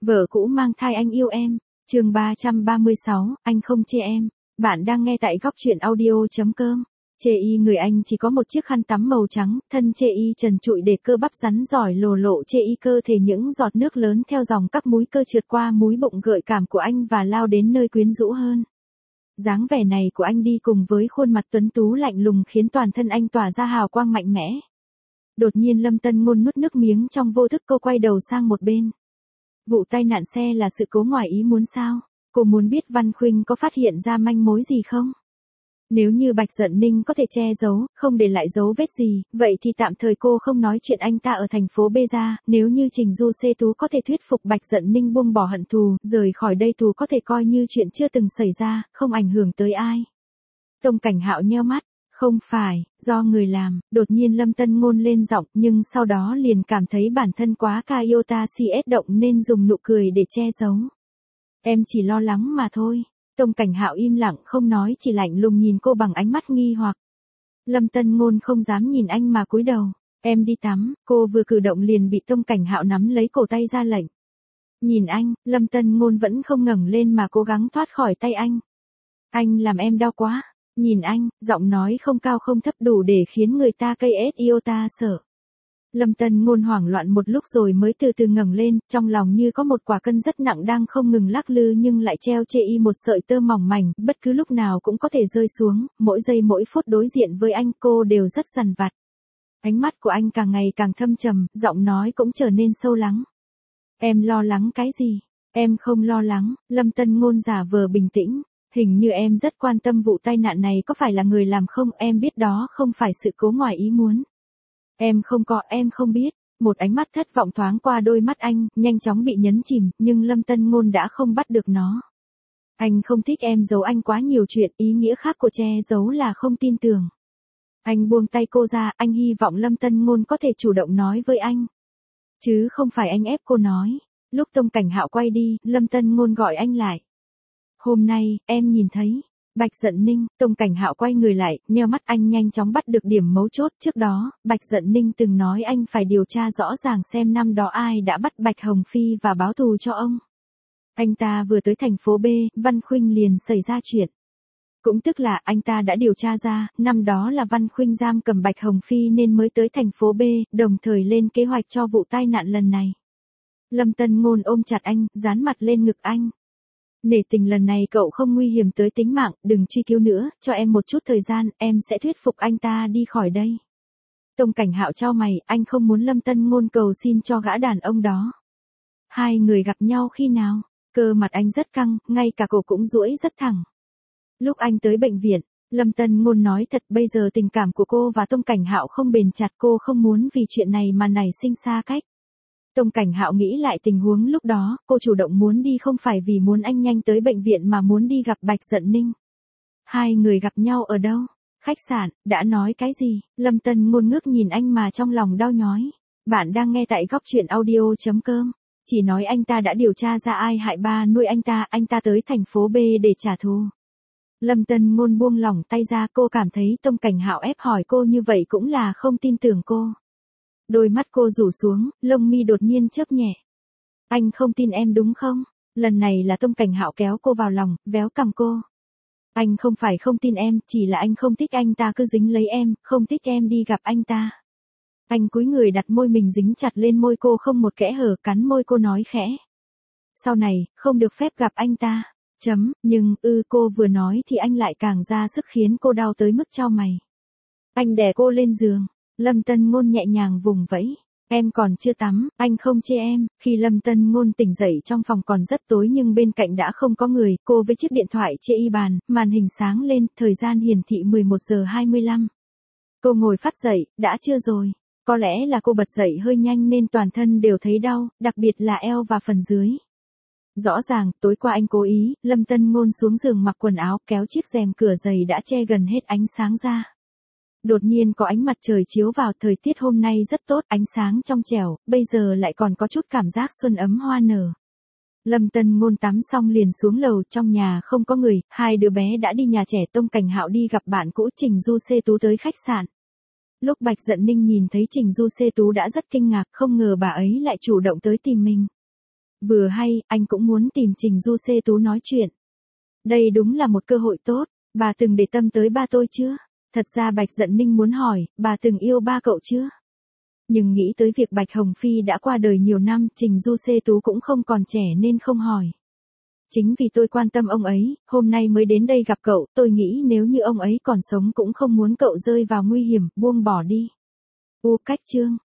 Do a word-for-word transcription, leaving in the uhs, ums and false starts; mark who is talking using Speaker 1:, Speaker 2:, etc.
Speaker 1: Vợ cũ mang thai anh yêu em. Chương ba trăm ba mươi sáu, anh không chê em. Bạn đang nghe tại góc truyện audio chấm com. Chê y người anh chỉ có một chiếc khăn tắm màu trắng, thân chê y trần trụi để cơ bắp rắn giỏi lồ lộ chê y cơ thể những giọt nước lớn theo dòng các múi cơ trượt qua múi bụng gợi cảm của anh và lao đến nơi quyến rũ hơn. Dáng vẻ này của anh đi cùng với khuôn mặt tuấn tú lạnh lùng khiến toàn thân anh tỏa ra hào quang mạnh mẽ. Đột nhiên Lâm Tân Ngôn nuốt nước miếng trong vô thức, cô quay đầu sang một bên. Vụ tai nạn xe là sự cố ngoài ý muốn sao? Cô muốn biết Văn Khuynh có phát hiện ra manh mối gì không? Nếu như Bạch Dận Ninh có thể che giấu, không để lại dấu vết gì, vậy thì tạm thời cô không nói chuyện anh ta ở thành phố B ra, nếu như Trình Du Xê Tú có thể thuyết phục Bạch Dận Ninh buông bỏ hận thù, rời khỏi đây Tú có thể coi như chuyện chưa từng xảy ra, không ảnh hưởng tới ai. Tông Cảnh Hạo nheo mắt, không phải, do người làm, đột nhiên Lâm Tân Ngôn lên giọng nhưng sau đó liền cảm thấy bản thân quá ca iota si ét động nên dùng nụ cười để che giấu. Em chỉ lo lắng mà thôi. Tông Cảnh Hạo im lặng không nói, chỉ lạnh lùng nhìn cô bằng ánh mắt nghi hoặc. Lâm Tân Ngôn không dám nhìn anh mà cúi đầu. Em đi tắm, cô vừa cử động liền bị Tông Cảnh Hạo nắm lấy cổ tay ra lệnh. Nhìn anh, Lâm Tân Ngôn vẫn không ngẩng lên mà cố gắng thoát khỏi tay anh. Anh làm em đau quá. Nhìn anh, giọng nói không cao không thấp đủ để khiến người ta cây ét iota sợ. Lâm Tân Ngôn hoảng loạn một lúc rồi mới từ từ ngẩng lên, trong lòng như có một quả cân rất nặng đang không ngừng lắc lư nhưng lại treo chê y một sợi tơ mỏng mảnh, bất cứ lúc nào cũng có thể rơi xuống, mỗi giây mỗi phút đối diện với anh cô đều rất dằn vặt. Ánh mắt của anh càng ngày càng thâm trầm, giọng nói cũng trở nên sâu lắng. Em lo lắng cái gì? Em không lo lắng, Lâm Tân Ngôn giả vờ bình tĩnh. Hình như em rất quan tâm vụ tai nạn này có phải là người làm không, em biết đó không phải sự cố ngoài ý muốn. Em không có, em không biết. Một ánh mắt thất vọng thoáng qua đôi mắt anh, nhanh chóng bị nhấn chìm, nhưng Lâm Tân Ngôn đã không bắt được nó. Anh không thích em giấu anh quá nhiều chuyện, ý nghĩa khác của che giấu là không tin tưởng. Anh buông tay cô ra, anh hy vọng Lâm Tân Ngôn có thể chủ động nói với anh. Chứ không phải anh ép cô nói. Lúc Tông Cảnh Hạo quay đi, Lâm Tân Ngôn gọi anh lại. Hôm nay, em nhìn thấy. Bạch Dận Ninh, Tông Cảnh Hạo quay người lại, nheo mắt anh nhanh chóng bắt được điểm mấu chốt. Trước đó, Bạch Dận Ninh từng nói anh phải điều tra rõ ràng xem năm đó ai đã bắt Bạch Hồng Phi và báo thù cho ông. Anh ta vừa tới thành phố B, Văn Khuynh liền xảy ra chuyện. Cũng tức là anh ta đã điều tra ra, năm đó là Văn Khuynh giam cầm Bạch Hồng Phi nên mới tới thành phố B, đồng thời lên kế hoạch cho vụ tai nạn lần này. Lâm Tân Ngôn ôm chặt anh, dán mặt lên ngực anh. Nể tình lần này cậu không nguy hiểm tới tính mạng, đừng truy cứu nữa, cho em một chút thời gian, em sẽ thuyết phục anh ta đi khỏi đây. Tông Cảnh Hạo chau mày, anh không muốn Lâm Tân Ngôn cầu xin cho gã đàn ông đó. Hai người gặp nhau khi nào? Cơ mặt anh rất căng, ngay cả cổ cũng duỗi rất thẳng. Lúc anh tới bệnh viện, Lâm Tân Ngôn nói thật, bây giờ tình cảm của cô và Tông Cảnh Hạo không bền chặt, cô không muốn vì chuyện này mà nảy sinh xa cách. Tông Cảnh Hạo nghĩ lại tình huống lúc đó, cô chủ động muốn đi không phải vì muốn anh nhanh tới bệnh viện mà muốn đi gặp Bạch Dận Ninh. Hai người gặp nhau ở đâu? Khách sạn, đã nói cái gì? Lâm Tân Ngôn ngước nhìn anh mà trong lòng đau nhói. Bạn đang nghe tại góc truyện audio chấm com. Chỉ nói anh ta đã điều tra ra ai hại ba nuôi anh ta, anh ta tới thành phố B để trả thù. Lâm Tân Ngôn buông lỏng tay ra, cô cảm thấy Tông Cảnh Hạo ép hỏi cô như vậy cũng là không tin tưởng cô. Đôi mắt cô rủ xuống, lông mi đột nhiên chớp nhẹ. Anh không tin em đúng không? Lần này là Tông Cảnh Hạo kéo cô vào lòng, véo cằm cô. Anh không phải không tin em, chỉ là anh không thích anh ta cứ dính lấy em, không thích em đi gặp anh ta. Anh cúi người đặt môi mình dính chặt lên môi cô không một kẽ hở, cắn môi cô nói khẽ. Sau này, không được phép gặp anh ta. Chấm, nhưng, ư ừ, cô vừa nói thì anh lại càng ra sức khiến cô đau tới mức chau mày. Anh đè cô lên giường. Lâm Tân Ngôn nhẹ nhàng vùng vẫy. Em còn chưa tắm, anh không chê em. Khi Lâm Tân Ngôn tỉnh dậy trong phòng còn rất tối nhưng bên cạnh đã không có người, cô với chiếc điện thoại chê y bàn, màn hình sáng lên, thời gian hiển thị mười một giờ hai mươi lăm. Cô ngồi phắt dậy, đã chưa rồi. Có lẽ là cô bật dậy hơi nhanh nên toàn thân đều thấy đau, đặc biệt là eo và phần dưới. Rõ ràng, tối qua anh cố ý, Lâm Tân Ngôn xuống giường mặc quần áo, kéo chiếc rèm cửa dày đã che gần hết ánh sáng ra. Đột nhiên có ánh mặt trời chiếu vào, thời tiết hôm nay rất tốt, ánh sáng trong trẻo, bây giờ lại còn có chút cảm giác xuân ấm hoa nở. Lâm Tân Ngôn tắm xong liền xuống lầu, trong nhà không có người, hai đứa bé đã đi nhà trẻ. Tông Cảnh Hạo đi gặp bạn cũ Trình Du Xê Tú tới khách sạn. Lúc Bạch Dận Ninh nhìn thấy Trình Du Xê Tú đã rất kinh ngạc, không ngờ bà ấy lại chủ động tới tìm mình. Vừa hay, anh cũng muốn tìm Trình Du Xê Tú nói chuyện. Đây đúng là một cơ hội tốt, bà từng để tâm tới ba tôi chưa? Thật ra Bạch Dận Ninh muốn hỏi, bà từng yêu ba cậu chưa? Nhưng nghĩ tới việc Bạch Hồng Phi đã qua đời nhiều năm, Trình Du Xê Tú cũng không còn trẻ nên không hỏi. Chính vì tôi quan tâm ông ấy, hôm nay mới đến đây gặp cậu, tôi nghĩ nếu như ông ấy còn sống cũng không muốn cậu rơi vào nguy hiểm, buông bỏ đi. U cách chương.